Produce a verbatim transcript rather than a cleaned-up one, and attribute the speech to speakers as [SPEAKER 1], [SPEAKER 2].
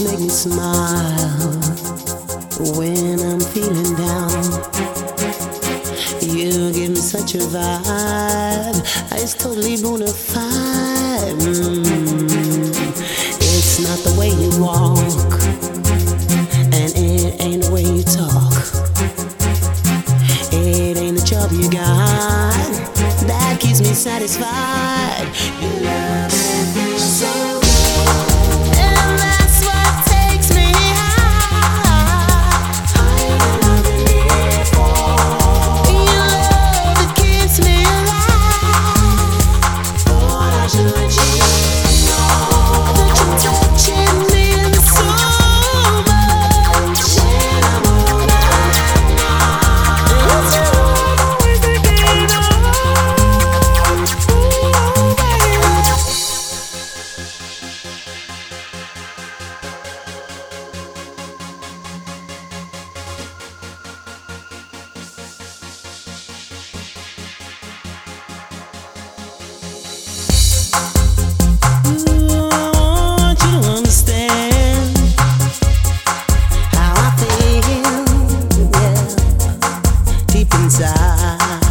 [SPEAKER 1] make me smile when I'm feeling down. You give me such a vibe, it's totally bona fide. Mm. It's not the way you walk, and it ain't the way you talk. It ain't the job you got that keeps me satisfied. Your love me so good, and that's what takes me high. Higher than I've been before. Your love that keeps me alive. Thought I should let you know that you're touching me so much. When I'm all night now, it's you I'm always thinking of. Ooh, baby. Ooh, I want you to understand how I feel, yeah, deep inside.